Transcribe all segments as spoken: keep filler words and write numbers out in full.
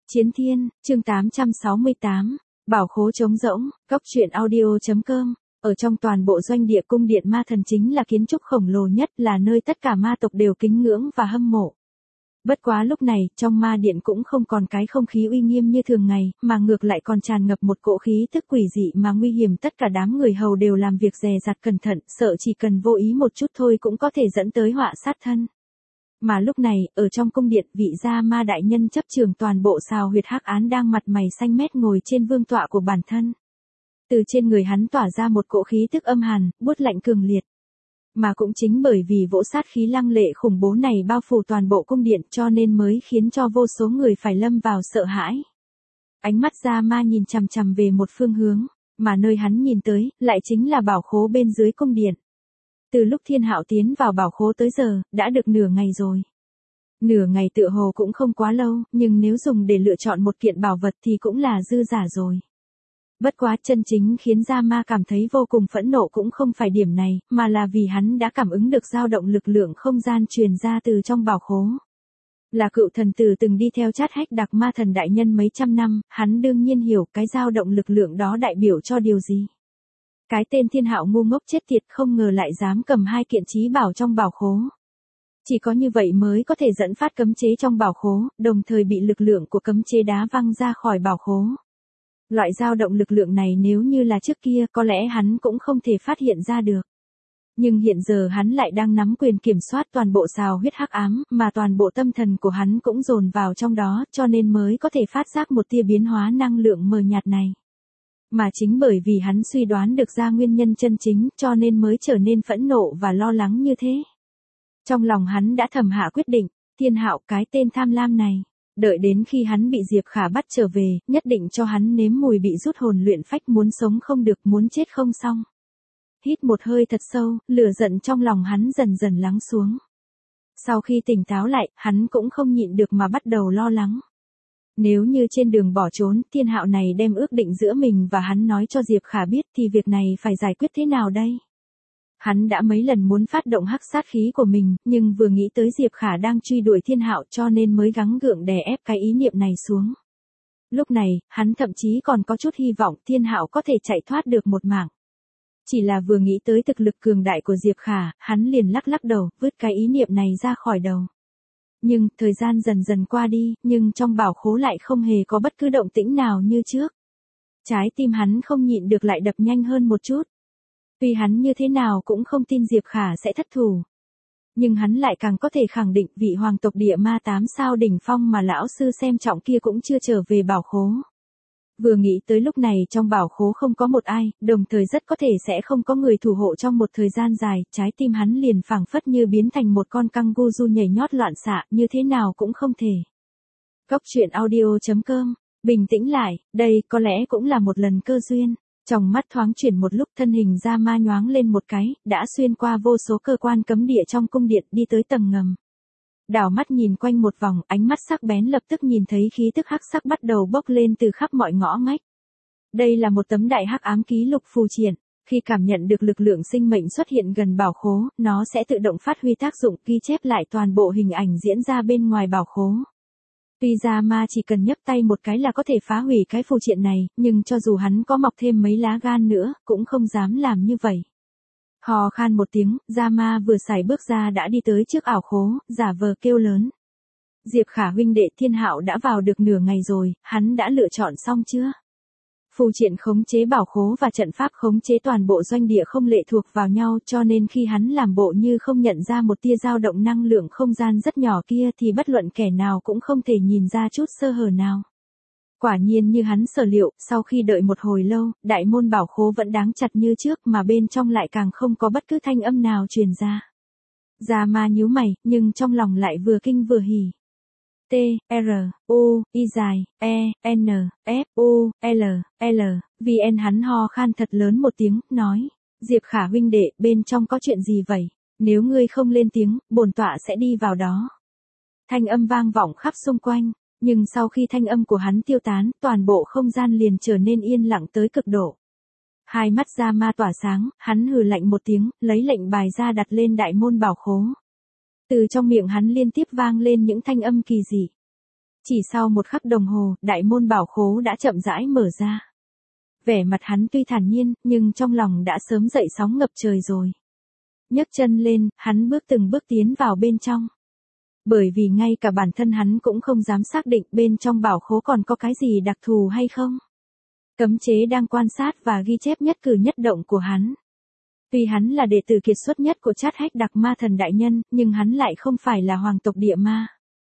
Chiến Thiên, chương tám trăm sáu mươi tám, Bảo khố trống rỗng, góc truyện audio.com. Ở trong toàn bộ doanh địa cung điện ma thần chính là kiến trúc khổng lồ nhất, là nơi tất cả ma tộc đều kính ngưỡng và hâm mộ. Bất quá lúc này, trong ma điện cũng không còn cái không khí uy nghiêm như thường ngày, mà ngược lại còn tràn ngập một cỗ khí tức quỷ dị mà nguy hiểm. Tất cả đám người hầu đều làm việc dè dặt cẩn thận, sợ chỉ cần vô ý một chút thôi cũng có thể dẫn tới họa sát thân. Mà lúc này, ở trong cung điện, vị gia ma đại nhân chấp trường toàn bộ Sào Huyệt Hắc Án đang mặt mày xanh mét ngồi trên vương tọa của bản thân. Từ trên người hắn tỏa ra một cỗ khí tức âm hàn, buốt lạnh cường liệt. Mà cũng chính bởi vì vỗ sát khí lăng lệ khủng bố này bao phủ toàn bộ cung điện, cho nên mới khiến cho vô số người phải lâm vào sợ hãi. Ánh mắt gia ma nhìn chằm chằm về một phương hướng, mà nơi hắn nhìn tới, lại chính là bảo khố bên dưới cung điện. Từ lúc Thiên Hạo tiến vào bảo khố tới giờ, đã được nửa ngày rồi. Nửa ngày tựa hồ cũng không quá lâu, nhưng nếu dùng để lựa chọn một kiện bảo vật thì cũng là dư giả rồi. Bất quá chân chính khiến gia ma cảm thấy vô cùng phẫn nộ cũng không phải điểm này, mà là vì hắn đã cảm ứng được dao động lực lượng không gian truyền ra từ trong bảo khố. Là cựu thần tử từng đi theo Chát Hách Đặc ma thần đại nhân mấy trăm năm, hắn đương nhiên hiểu cái dao động lực lượng đó đại biểu cho điều gì. Cái tên Thiên Hạo ngu ngốc chết tiệt không ngờ lại dám cầm hai kiện chí bảo trong bảo khố. Chỉ có như vậy mới có thể dẫn phát cấm chế trong bảo khố, đồng thời bị lực lượng của cấm chế đá văng ra khỏi bảo khố. Loại dao động lực lượng này nếu như là trước kia có lẽ hắn cũng không thể phát hiện ra được. Nhưng hiện giờ hắn lại đang nắm quyền kiểm soát toàn bộ Sào Huyết Hắc Ám, mà toàn bộ tâm thần của hắn cũng dồn vào trong đó, cho nên mới có thể phát giác một tia biến hóa năng lượng mờ nhạt này. Mà chính bởi vì hắn suy đoán được ra nguyên nhân chân chính, cho nên mới trở nên phẫn nộ và lo lắng như thế. Trong lòng hắn đã thầm hạ quyết định, Thiên Hạo cái tên tham lam này, đợi đến khi hắn bị Diệp Khả bắt trở về, nhất định cho hắn nếm mùi bị rút hồn luyện phách, muốn sống không được, muốn chết không xong. Hít một hơi thật sâu, lửa giận trong lòng hắn dần dần lắng xuống. Sau khi tỉnh táo lại, hắn cũng không nhịn được mà bắt đầu lo lắng. Nếu như trên đường bỏ trốn, Thiên Hạo này đem ước định giữa mình và hắn nói cho Diệp Khả biết thì việc này phải giải quyết thế nào đây? Hắn đã mấy lần muốn phát động hắc sát khí của mình, nhưng vừa nghĩ tới Diệp Khả đang truy đuổi Thiên Hạo cho nên mới gắng gượng đè ép cái ý niệm này xuống. Lúc này, hắn thậm chí còn có chút hy vọng Thiên Hạo có thể chạy thoát được một mảng. Chỉ là vừa nghĩ tới thực lực cường đại của Diệp Khả, hắn liền lắc lắc đầu, vứt cái ý niệm này ra khỏi đầu. Nhưng, thời gian dần dần qua đi, nhưng trong bảo khố lại không hề có bất cứ động tĩnh nào như trước. Trái tim hắn không nhịn được lại đập nhanh hơn một chút. Tuy hắn như thế nào cũng không tin Diệp Khả sẽ thất thủ. Nhưng hắn lại càng có thể khẳng định vị hoàng tộc địa ma tám sao đỉnh phong mà lão sư xem trọng kia cũng chưa trở về bảo khố. Vừa nghĩ tới lúc này trong bảo khố không có một ai, đồng thời rất có thể sẽ không có người thủ hộ trong một thời gian dài, trái tim hắn liền phảng phất như biến thành một con kangaroo nhảy nhót loạn xạ, như thế nào cũng không thể. Góc truyện audio.com, bình tĩnh lại, đây có lẽ cũng là một lần cơ duyên. Trong mắt thoáng chuyển một lúc, thân hình gia ma nhoáng lên một cái, đã xuyên qua vô số cơ quan cấm địa trong cung điện đi tới tầng ngầm. Đảo mắt nhìn quanh một vòng, ánh mắt sắc bén lập tức nhìn thấy khí tức hắc sắc bắt đầu bốc lên từ khắp mọi ngõ ngách. Đây là một tấm đại hắc ám ký lục phù triện, khi cảm nhận được lực lượng sinh mệnh xuất hiện gần bảo khố, nó sẽ tự động phát huy tác dụng ghi chép lại toàn bộ hình ảnh diễn ra bên ngoài bảo khố. Tuy gia ma chỉ cần nhấc tay một cái là có thể phá hủy cái phù triện này, nhưng cho dù hắn có mọc thêm mấy lá gan nữa, cũng không dám làm như vậy. Hò khan một tiếng, gia ma vừa xài bước ra đã đi tới trước ảo khố, giả vờ kêu lớn. Diệp Khả huynh đệ, Thiên Hạo đã vào được nửa ngày rồi, hắn đã lựa chọn xong chưa? Phù triện khống chế bảo khố và trận pháp khống chế toàn bộ doanh địa không lệ thuộc vào nhau, cho nên khi hắn làm bộ như không nhận ra một tia dao động năng lượng không gian rất nhỏ kia thì bất luận kẻ nào cũng không thể nhìn ra chút sơ hở nào. Quả nhiên như hắn sở liệu, sau khi đợi một hồi lâu, đại môn bảo khố vẫn đáng chặt như trước mà bên trong lại càng không có bất cứ thanh âm nào truyền ra. Gia ma nhíu mày, nhưng trong lòng lại vừa kinh vừa hỉ. T, R, U, I dài, E, N, F, U, L, L, V N hắn ho khan thật lớn một tiếng, nói, Diệp Khả huynh đệ, bên trong có chuyện gì vậy? Nếu ngươi không lên tiếng, bổn tọa sẽ đi vào đó. Thanh âm vang vọng khắp xung quanh, nhưng sau khi thanh âm của hắn tiêu tán, toàn bộ không gian liền trở nên yên lặng tới cực độ. Hai mắt gia ma tỏa sáng, hắn hừ lạnh một tiếng, lấy lệnh bài ra đặt lên đại môn bảo khố. Từ trong miệng hắn liên tiếp vang lên những thanh âm kỳ dị. Chỉ sau một khắc đồng hồ, đại môn bảo khố đã chậm rãi mở ra. Vẻ mặt hắn tuy thản nhiên, nhưng trong lòng đã sớm dậy sóng ngập trời rồi. Nhấc chân lên, hắn bước từng bước tiến vào bên trong. Bởi vì ngay cả bản thân hắn cũng không dám xác định bên trong bảo khố còn có cái gì đặc thù hay không. Cấm chế đang quan sát và ghi chép nhất cử nhất động của hắn. Tuy hắn là đệ tử kiệt xuất nhất của Chát Hách Đặc Ma Thần Đại Nhân, nhưng hắn lại không phải là hoàng tộc địa ma.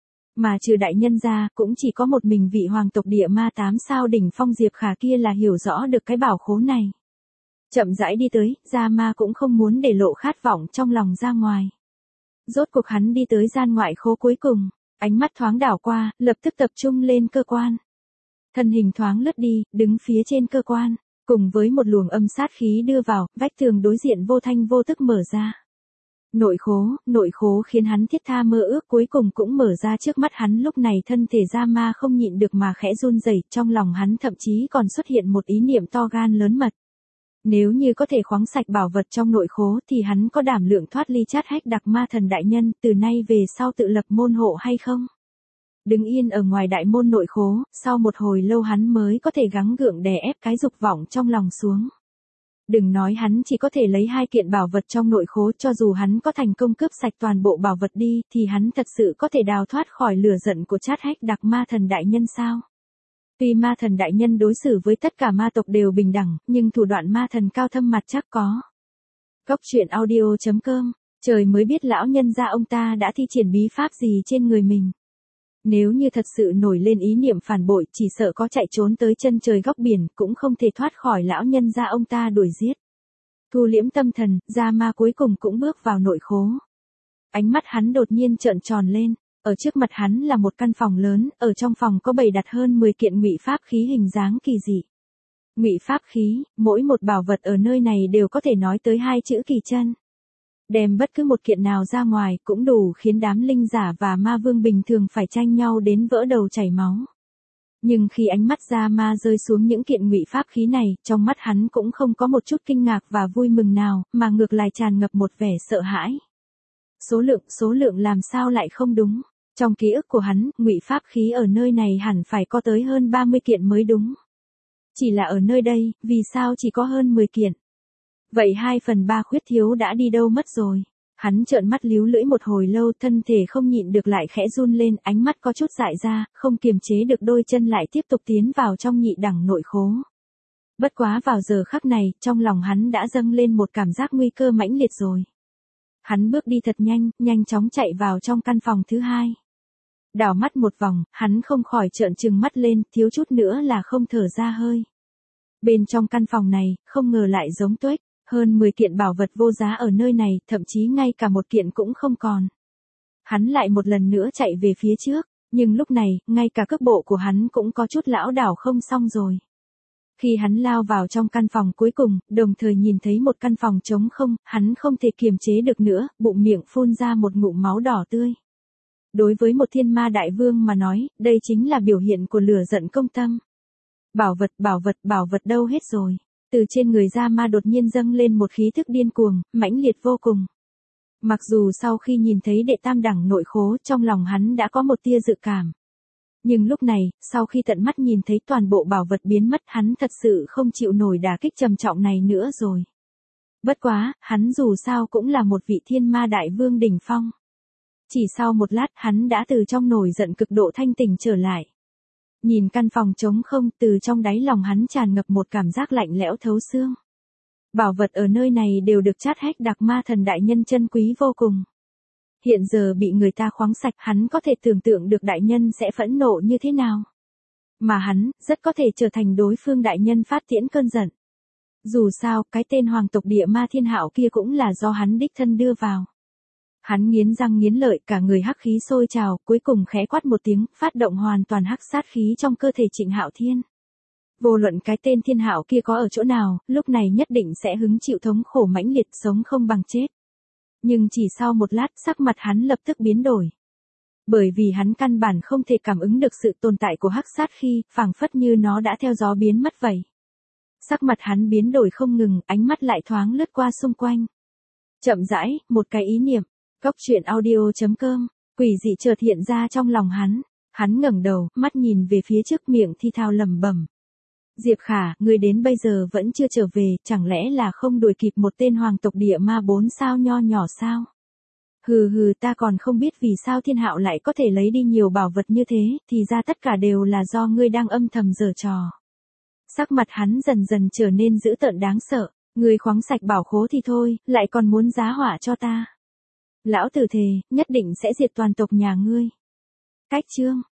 Mà trừ đại nhân ra, cũng chỉ có một mình vị hoàng tộc địa ma tám sao đỉnh phong Diệp Khả kia là hiểu rõ được cái bảo khố này. Chậm rãi đi tới, Gia Ma cũng không muốn để lộ khát vọng trong lòng ra ngoài. Rốt cuộc hắn đi tới gian ngoại khố cuối cùng, ánh mắt thoáng đảo qua, lập tức tập trung lên cơ quan. Thân hình thoáng lướt đi, đứng phía trên cơ quan, cùng với một luồng âm sát khí đưa vào, vách tường đối diện vô thanh vô tức mở ra. Nội khố, nội khố khiến hắn thiết tha mơ ước cuối cùng cũng mở ra trước mắt hắn. Lúc này thân thể Gia Ma không nhịn được mà khẽ run rẩy, trong lòng hắn thậm chí còn xuất hiện một ý niệm to gan lớn mật. Nếu như có thể khoáng sạch bảo vật trong nội khố thì hắn có đảm lượng thoát ly Chát Hách Đặc Ma Thần Đại Nhân, từ nay về sau tự lập môn hộ hay không? Đứng yên ở ngoài đại môn nội khố, sau một hồi lâu hắn mới có thể gắng gượng đè ép cái dục vọng trong lòng xuống. Đừng nói hắn chỉ có thể lấy hai kiện bảo vật trong nội khố, cho dù hắn có thành công cướp sạch toàn bộ bảo vật đi, thì hắn thật sự có thể đào thoát khỏi lửa giận của Chát Hách Đặc Ma Thần Đại Nhân sao? Tuy Ma Thần Đại Nhân đối xử với tất cả ma tộc đều bình đẳng, nhưng thủ đoạn ma thần cao thâm mặt chắc có. Cốc truyện audio chấm com, trời mới biết lão nhân gia ông ta đã thi triển bí pháp gì trên người mình. Nếu như thật sự nổi lên ý niệm phản bội, chỉ sợ có chạy trốn tới chân trời góc biển, cũng không thể thoát khỏi lão nhân gia ông ta đuổi giết. Thu liễm tâm thần, Gia Ma cuối cùng cũng bước vào nội khố. Ánh mắt hắn đột nhiên trợn tròn lên, ở trước mặt hắn là một căn phòng lớn, ở trong phòng có bày đặt hơn mười kiện ngụy pháp khí hình dáng kỳ dị. Ngụy pháp khí, mỗi một bảo vật ở nơi này đều có thể nói tới hai chữ kỳ chân. Đem bất cứ một kiện nào ra ngoài cũng đủ khiến đám linh giả và ma vương bình thường phải tranh nhau đến vỡ đầu chảy máu. Nhưng khi ánh mắt Gia Ma rơi xuống những kiện ngụy pháp khí này, trong mắt hắn cũng không có một chút kinh ngạc và vui mừng nào, mà ngược lại tràn ngập một vẻ sợ hãi. Số lượng, số lượng làm sao lại không đúng? Trong ký ức của hắn, ngụy pháp khí ở nơi này hẳn phải có tới hơn ba mươi kiện mới đúng. Chỉ là ở nơi đây, vì sao chỉ có hơn mười kiện? Vậy hai phần ba khuyết thiếu đã đi đâu mất rồi? Hắn trợn mắt líu lưỡi một hồi lâu, thân thể không nhịn được lại khẽ run lên, ánh mắt có chút dại ra, không kiềm chế được đôi chân lại tiếp tục tiến vào trong nhị đẳng nội khố. Bất quá vào giờ khắc này, trong lòng hắn đã dâng lên một cảm giác nguy cơ mãnh liệt rồi. Hắn bước đi thật nhanh, nhanh chóng chạy vào trong căn phòng thứ hai. Đảo mắt một vòng, hắn không khỏi trợn trừng mắt lên, thiếu chút nữa là không thở ra hơi. Bên trong căn phòng này, không ngờ lại giống tuếch, hơn mười kiện bảo vật vô giá ở nơi này, thậm chí ngay cả một kiện cũng không còn. Hắn lại một lần nữa chạy về phía trước, nhưng lúc này, ngay cả cước bộ của hắn cũng có chút lảo đảo không xong rồi. Khi hắn lao vào trong căn phòng cuối cùng, đồng thời nhìn thấy một căn phòng trống không, hắn không thể kiềm chế được nữa, bụng miệng phun ra một ngụm máu đỏ tươi. Đối với một thiên ma đại vương mà nói, đây chính là biểu hiện của lửa giận công tâm. Bảo vật, bảo vật, bảo vật đâu hết rồi? Từ trên người Gia Ma đột nhiên dâng lên một khí thức điên cuồng, mãnh liệt vô cùng. Mặc dù sau khi nhìn thấy đệ tam đẳng nội khố, trong lòng hắn đã có một tia dự cảm. Nhưng lúc này, sau khi tận mắt nhìn thấy toàn bộ bảo vật biến mất, hắn thật sự không chịu nổi đả kích trầm trọng này nữa rồi. Bất quá, hắn dù sao cũng là một vị thiên ma đại vương đỉnh phong. Chỉ sau một lát, hắn đã từ trong nổi giận cực độ thanh tỉnh trở lại. Nhìn căn phòng trống không, từ trong đáy lòng hắn tràn ngập một cảm giác lạnh lẽo thấu xương. Bảo vật ở nơi này đều được Chát Hách Đặc Ma Thần Đại Nhân chân quý vô cùng. Hiện giờ bị người ta khoáng sạch, hắn có thể tưởng tượng được đại nhân sẽ phẫn nộ như thế nào. Mà hắn, rất có thể trở thành đối phương đại nhân phát tiễn cơn giận. Dù sao, cái tên hoàng tộc địa ma Thiên Hạo kia cũng là do hắn đích thân đưa vào. Hắn nghiến răng nghiến lợi, cả người hắc khí sôi trào, cuối cùng khẽ quát một tiếng, phát động hoàn toàn hắc sát khí trong cơ thể Trịnh Hạo Thiên. Vô luận cái tên Thiên Hạo kia có ở chỗ nào, lúc này nhất định sẽ hứng chịu thống khổ mãnh liệt, sống không bằng chết. Nhưng chỉ sau một lát, sắc mặt hắn lập tức biến đổi. Bởi vì hắn căn bản không thể cảm ứng được sự tồn tại của hắc sát khí, phảng phất như nó đã theo gió biến mất vậy. Sắc mặt hắn biến đổi không ngừng, ánh mắt lại thoáng lướt qua xung quanh. Chậm rãi, một cái ý niệm. Cốc truyện audio chấm com, quỷ dị chợt hiện ra trong lòng hắn. Hắn ngẩng đầu, mắt nhìn về phía trước, miệng thi thao lẩm bẩm. Diệp Khả, ngươi đến bây giờ vẫn chưa trở về, chẳng lẽ là không đuổi kịp một tên hoàng tộc địa ma bốn sao nho nhỏ sao? Hừ hừ, ta còn không biết vì sao Thiên Hạo lại có thể lấy đi nhiều bảo vật như thế, thì ra tất cả đều là do ngươi đang âm thầm giở trò. Sắc mặt hắn dần dần trở nên dữ tợn đáng sợ, ngươi khoáng sạch bảo khố thì thôi, lại còn muốn giá họa cho ta. Lão tử thề, nhất định sẽ diệt toàn tộc nhà ngươi. Cách chương